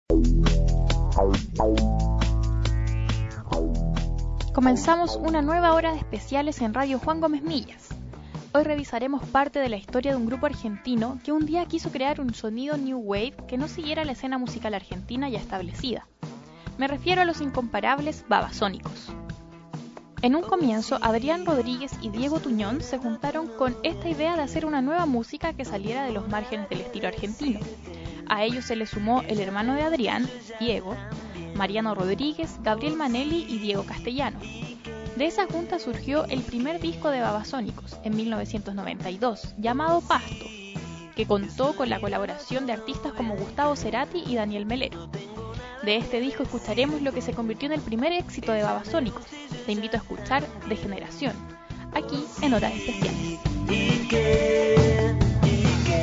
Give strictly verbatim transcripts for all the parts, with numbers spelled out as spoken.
Comenzamos una nueva hora de especiales en Radio Juan Gómez Millas. Hoy revisaremos parte de la historia de un grupo argentino que un día quiso crear un sonido new wave que no siguiera la escena musical argentina ya establecida. Me refiero a los incomparables Babasónicos. En un comienzo, Adrián Rodríguez y Diego Tuñón se juntaron con esta idea de hacer una nueva música que saliera de los márgenes del estilo argentino. A ellos se le sumó el hermano de Adrián, Diego, Mariano Rodríguez, Gabriel Manelli y Diego Castellano. De esa junta surgió el primer disco de Babasónicos, en mil novecientos noventa y dos, llamado Pasto, que contó con la colaboración de artistas como Gustavo Cerati y Daniel Melero. De este disco escucharemos lo que se convirtió en el primer éxito de Babasónicos. Te invito a escuchar Degeneración, aquí en Horas Especiales. ¿Y qué? ¿Y qué?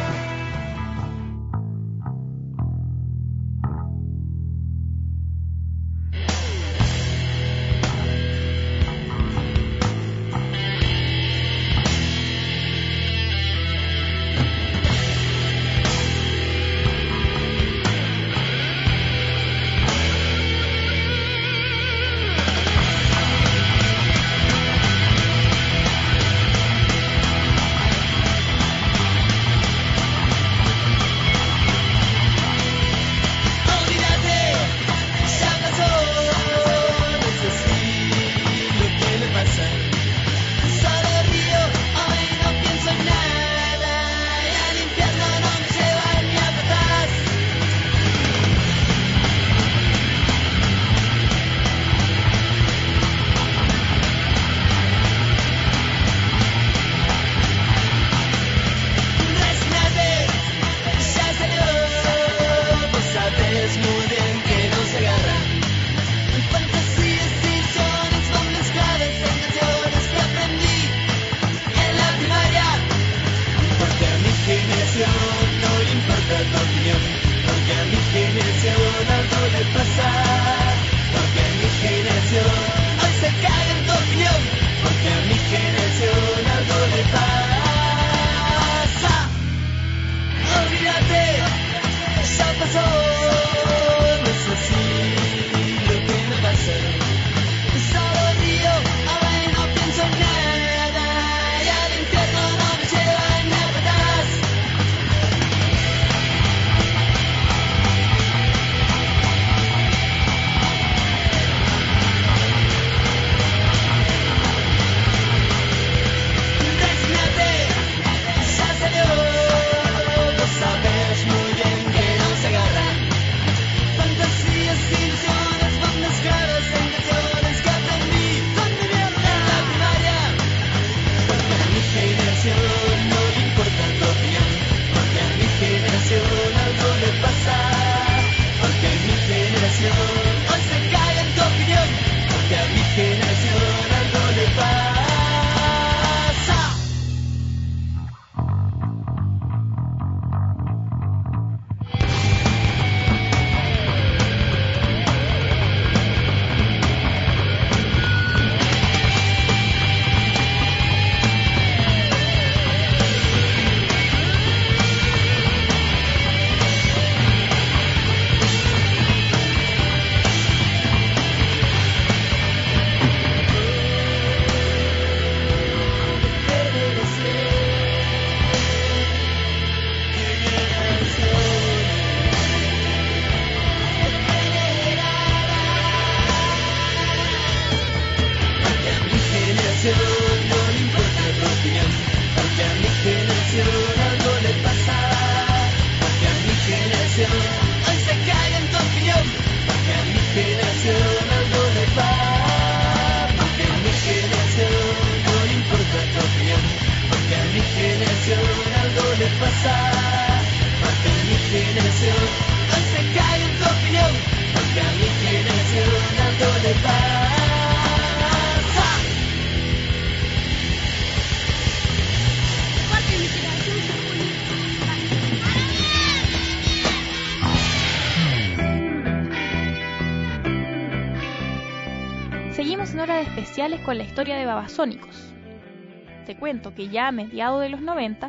Seguimos en Horas Especiales con la historia de Babasónicos. Te cuento que ya a mediados de los noventa,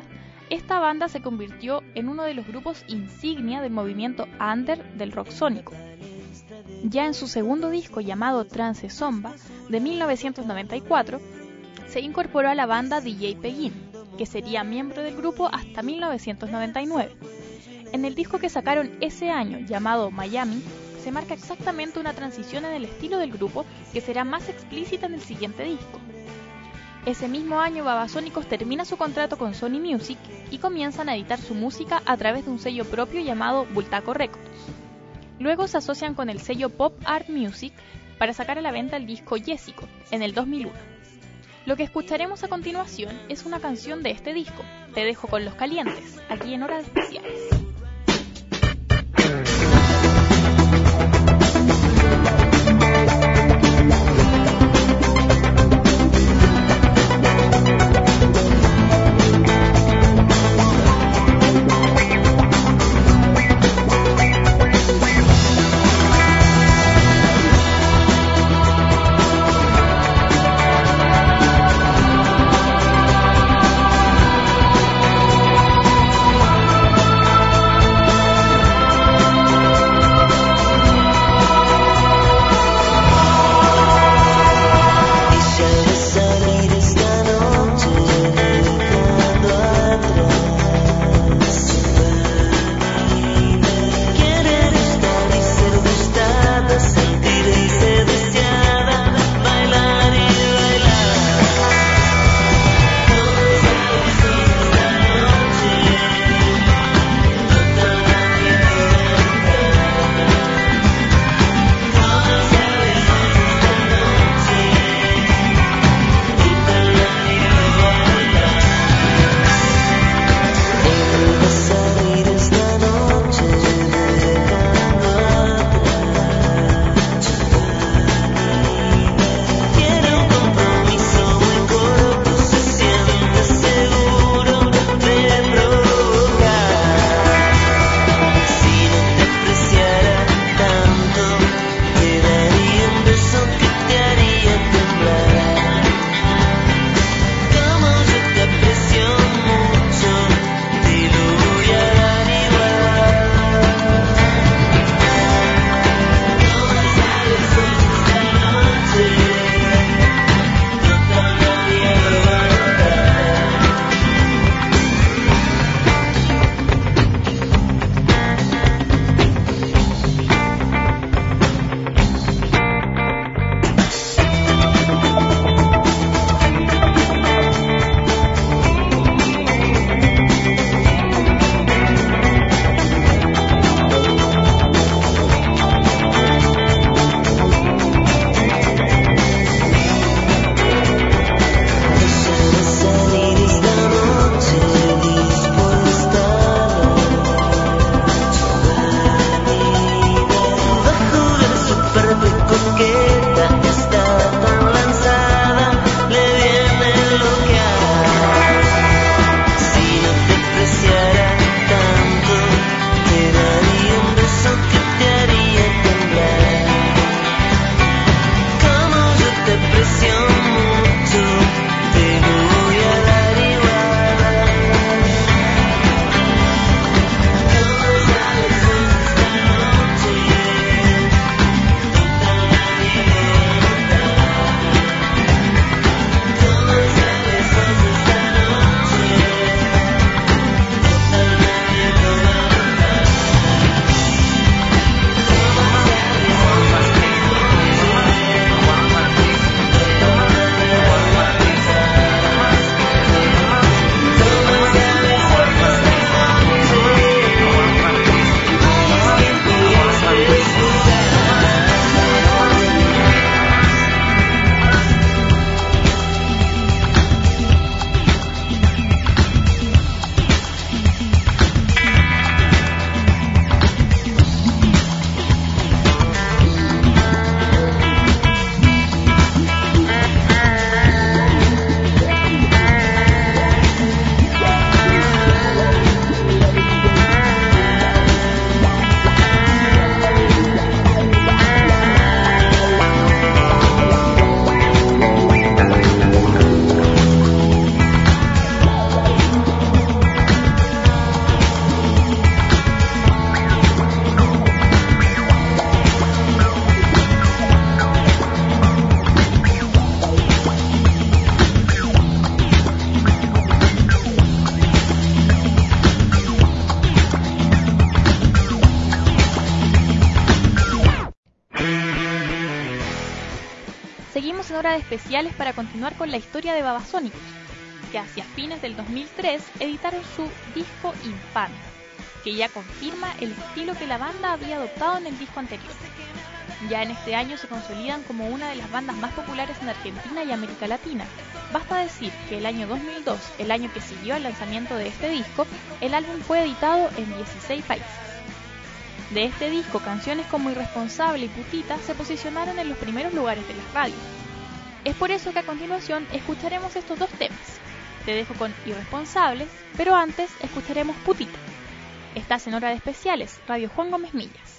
esta banda se convirtió en uno de los grupos insignia del movimiento under del rock sónico. Ya en su segundo disco, llamado Trance Zomba, de mil novecientos noventa y cuatro, se incorporó a la banda D J Peguín, que sería miembro del grupo hasta mil novecientos noventa y nueve. En el disco que sacaron ese año, llamado Miami, se marca exactamente una transición en el estilo del grupo que será más explícita en el siguiente disco. Ese mismo año, Babasónicos termina su contrato con Sony Music y comienzan a editar su música a través de un sello propio llamado Bultaco Records. Luego se asocian con el sello Pop Art Music para sacar a la venta el disco Jessico en el dos mil uno. Lo que escucharemos a continuación es una canción de este disco, Te dejo con los calientes, aquí en Horas Especiales. Estamos en Hora de Especiales para continuar con la historia de Babasónicos, que hacia fines del dos mil tres editaron su disco Infanta, que ya confirma el estilo que la banda había adoptado en el disco anterior. Ya en este año se consolidan como una de las bandas más populares en Argentina y América Latina. Basta decir que el año dos mil dos, el año que siguió al lanzamiento de este disco, el álbum fue editado en dieciséis países. De este disco, canciones como Irresponsable y Putita se posicionaron en los primeros lugares de las radios. Es por eso que a continuación escucharemos estos dos temas. Te dejo con Irresponsables, pero antes escucharemos Putita. Estás en Hora de Especiales, Radio Juan Gómez Millas.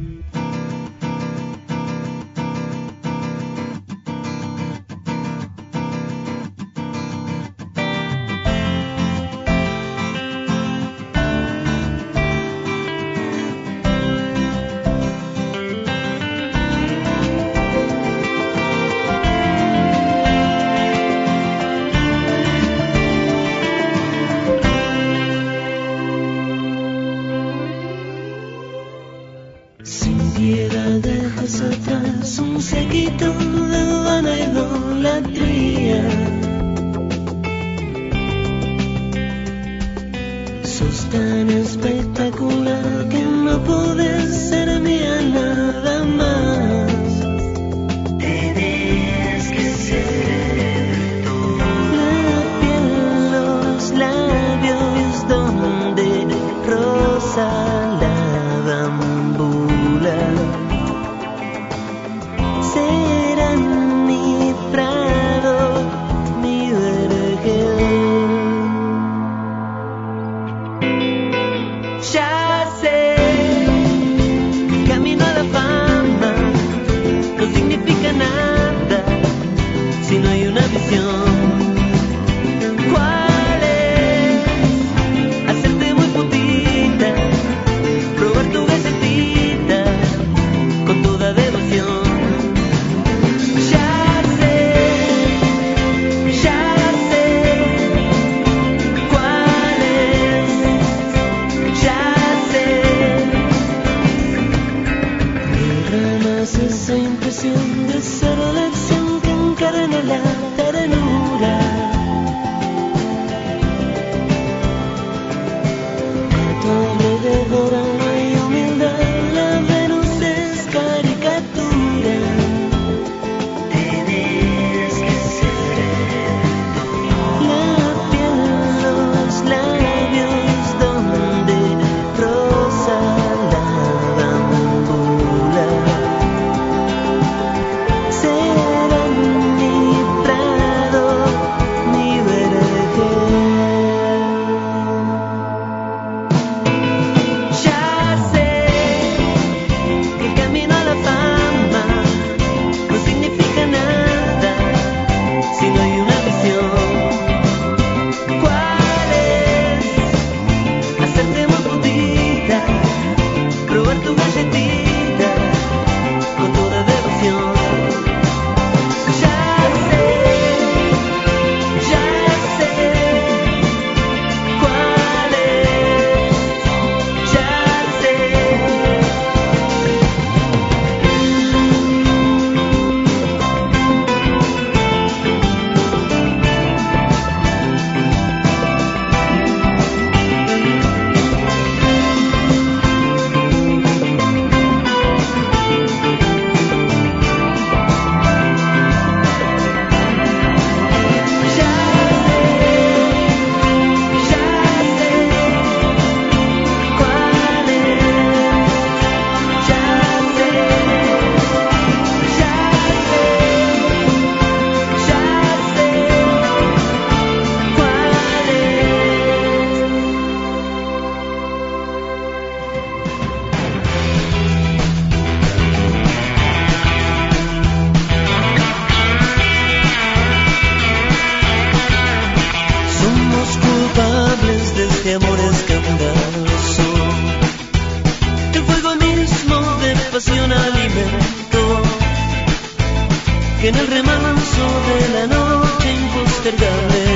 que en el remanso de la noche impostergable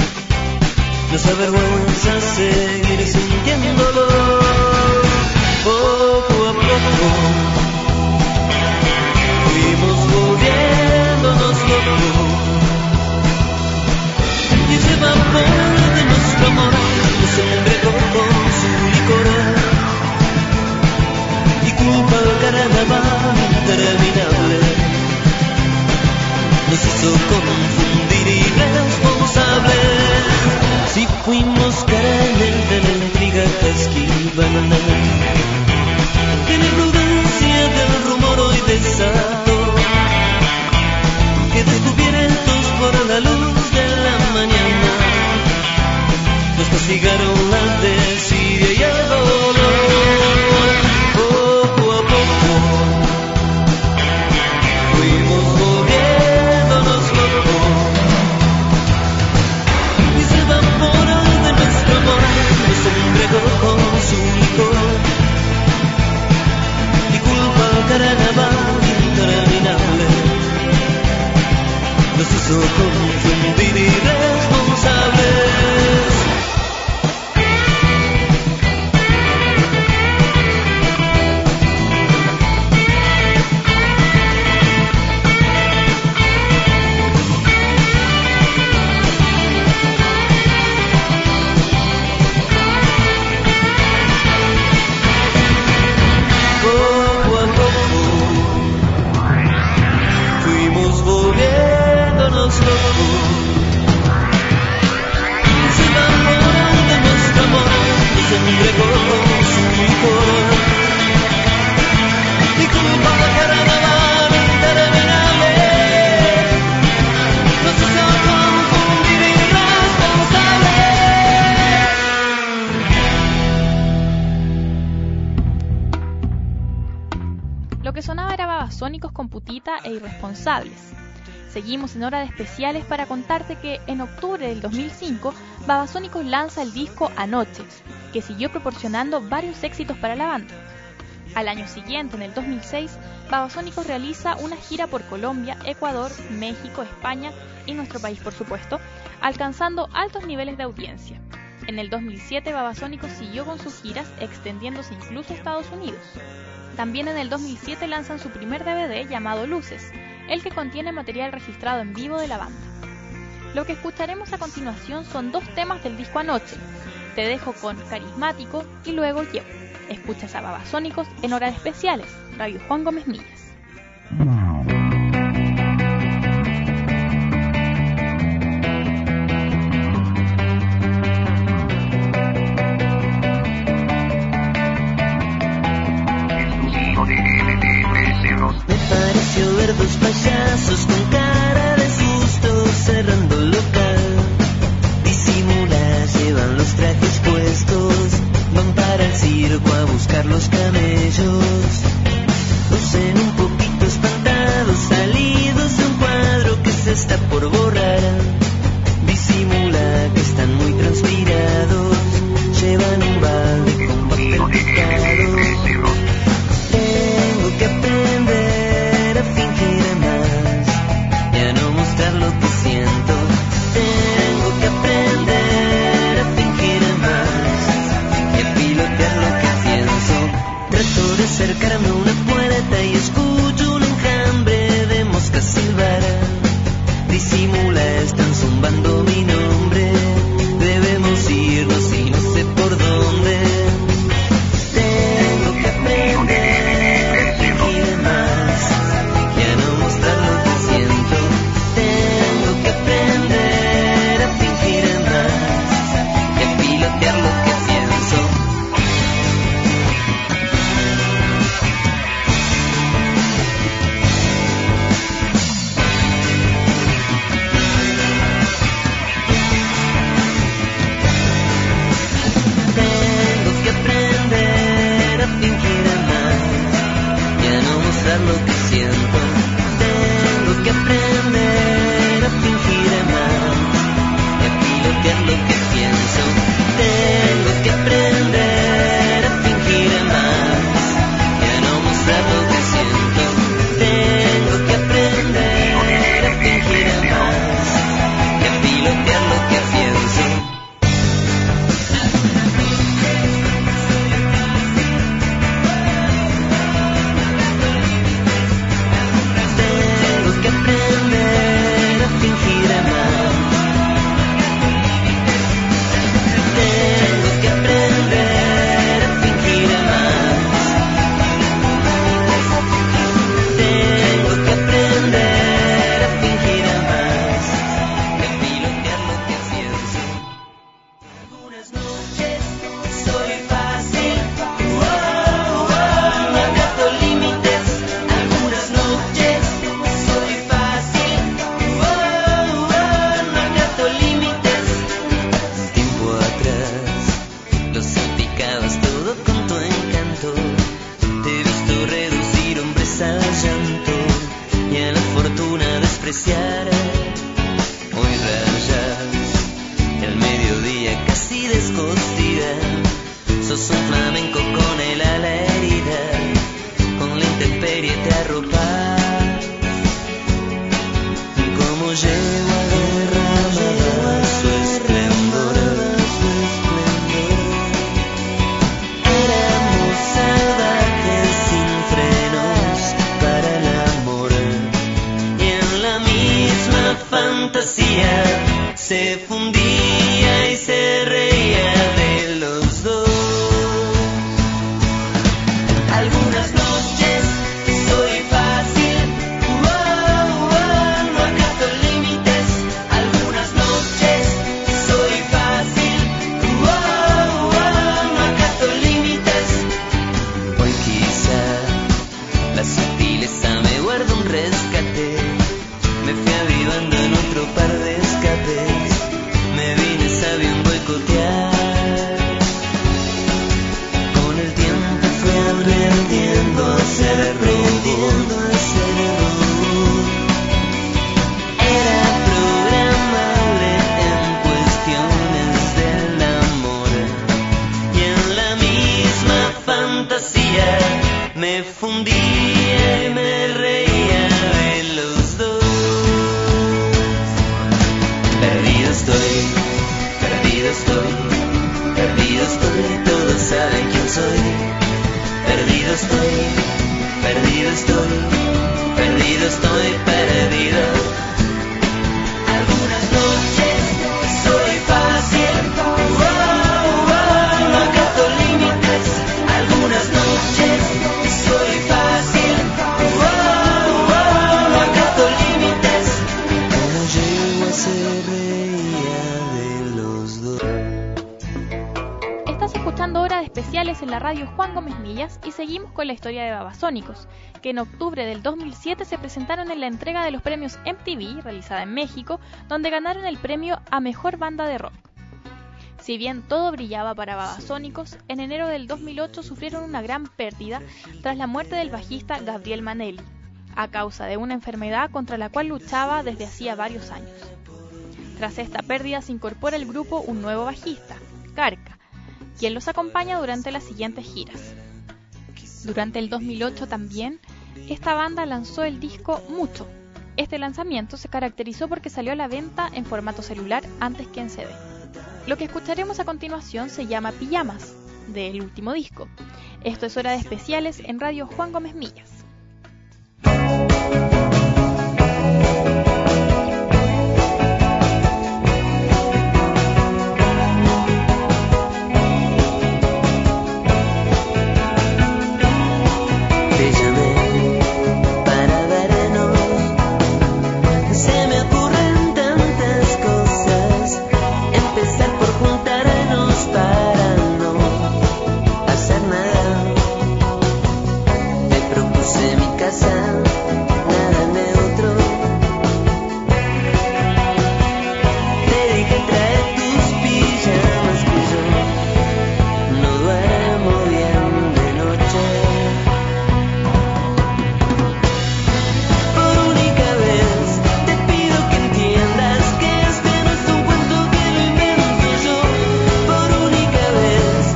nos avergüenza seguir sintiéndolo. Poco a poco fuimos volviéndonos locos carnaval interminable nos hizo confundir irresponsables. Si fuimos caramelos de la intriga que esquivan, de la imprudencia del rumor hoy desató, que descubiertos por la luz de la mañana nos castigaron la desidia y el dolor. Poco a poco fuimos volviéndonos locos, y se evapora de nuestro amor, nos entregó con su licor, y culpa al carnaval interminable nos hizo confundir irresponsables. Lo que sonaba era Babasónicos con Putita e Irresponsables. Seguimos en Hora de Especiales para contarte que en octubre del dos mil cinco Babasónicos lanza el disco Anoche, que siguió proporcionando varios éxitos para la banda. Al año siguiente, en el dos mil seis, Babasónicos realiza una gira por Colombia, Ecuador, México, España y nuestro país, por supuesto, alcanzando altos niveles de audiencia. En el dos mil siete, Babasónicos siguió con sus giras, extendiéndose incluso a Estados Unidos. También en el dos mil siete lanzan su primer D V D llamado Luces, el que contiene material registrado en vivo de la banda. Lo que escucharemos a continuación son dos temas del disco Anoche. Te dejo con Carismático y luego Llevo. Escuchas a Babasónicos en Hora de Especiales, Radio Juan Gómez Millas. Me pareció ver dos payasos con cara de susto cerrando el local. Disimula, llevan los trajes puestos, van para el circo a buscar los camellos. Lucen un poquito espantados, salidos de un cuadro que se está por borrar. Disimula que están muy transpirados, llevan un balde con papel picado. Tengo que aprender a fingir más y a no mostrar lo que siento. Tengo que aprender a fingir más y a pilotear lo que pienso. Trato de acercarme a una puerta y escucho un enjambre de moscas silbar. Disimula, están zumbando mi nombre. Debemos irnos y no sé por dónde. Tengo que aprender a fingir más y a no mostrar lo que siento. Tengo que aprender a fingir más y a pilotear lo que pienso. Tengo que aprender a fingir más y a no mostrar lo que siento. Tengo que aprender a fingir más y a pilotear lo que pienso. Tengo que aprender a fingir más y a no mostrar lo que siento. Tengo que aprender a fingir más y a pilotear lo que pienso. Tengo que aprender apreciar. Hoy rayas el mediodía casi descosida. Sos un flamenco con el ala herida, con la intemperie te arropas. Como llevo a derramar su esplendor. Éramos salvajes sin frenos para el amor, y en la misma fantasía se fundía y se reía de los dos. Algunas noches soy fácil, wow, wow, no acato límites. Algunas noches soy fácil, wow, wow, no acato límites. Hoy quizá la sutileza me guarda un rescate. Me fui avivando en otro par de escapes. Me vine sabio en boicotear. Con el tiempo fui aprendiendo a ser aprendiendo a ser robot. Era programable en cuestiones del amor, y en la misma fantasía me fundía y me reía de los dos. Perdido estoy, perdido estoy, perdido estoy, todos saben quién soy. Perdido estoy, perdido estoy, perdido estoy, perdido. Algunas noches soy fácil, wow, wow, no acato límites. Algunas noches soy fácil, wow, wow, no acato límites. Como yegua se reía de los dos. Estás escuchando Horas Especiales en la radio Juan Gómez Millas y seguimos con la historia de Babasónicos, que en octubre del dos mil siete se presentaron en la entrega de los premios M T V, realizada en México, donde ganaron el premio a Mejor Banda de Rock. Si bien todo brillaba para Babasónicos, en enero del dos mil ocho sufrieron una gran pérdida tras la muerte del bajista Gabriel Manelli, a causa de una enfermedad contra la cual luchaba desde hacía varios años. Tras esta pérdida se incorpora al grupo un nuevo bajista, Carca, quien los acompaña durante las siguientes giras. Durante el dos mil ocho también, esta banda lanzó el disco Mucho. Este lanzamiento se caracterizó porque salió a la venta en formato celular antes que en C D. Lo que escucharemos a continuación se llama Pijamas, del último disco. Esto es Hora de Especiales en Radio Juan Gómez Millas.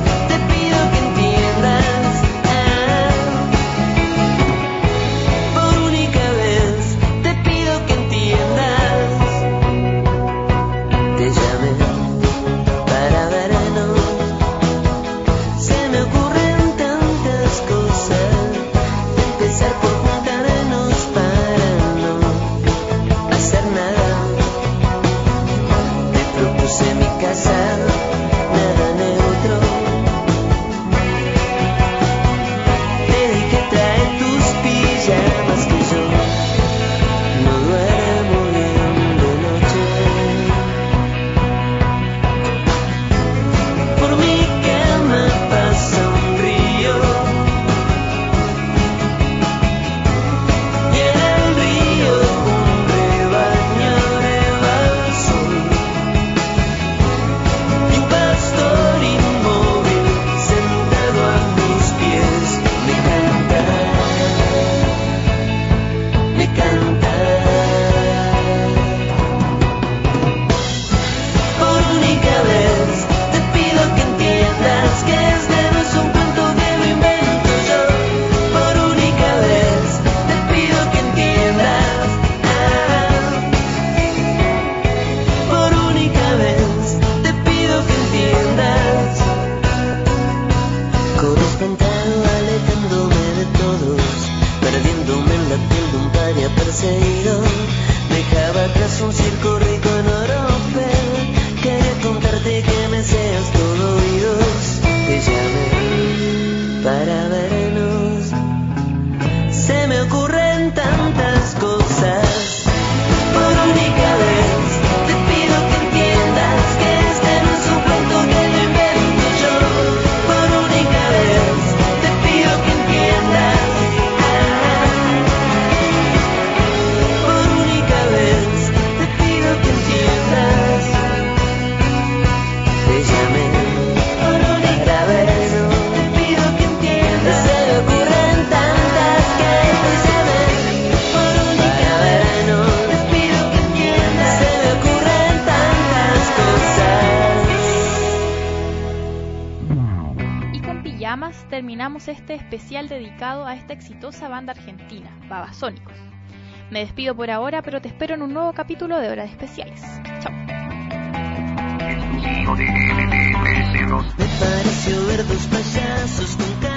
Por haberse ido. Dejaba atrás un circo rico en Oropel. Quería contarte que me seas todo oídos. Te llamé para vernos. Se me ocurren tantas cosas. Por única vez te pido que entiendas que este no es un cuento que lo invento yo. Por única vez te pido que entiendas. Por única vez te pido que entiendas. Te llamé por única vez. Te pido que entiendas. Se me ocurren tantas que te llamé por única vez. Te pido que entiendas. Se me ocurren tantas cosas. Y con Pijamas terminamos este especial dedicado a esta exitosa banda argentina, Babasónicos. Me despido por ahora, pero te espero en un nuevo capítulo de Horas Especiales. Chao. Me pareció ver dos payasos con cara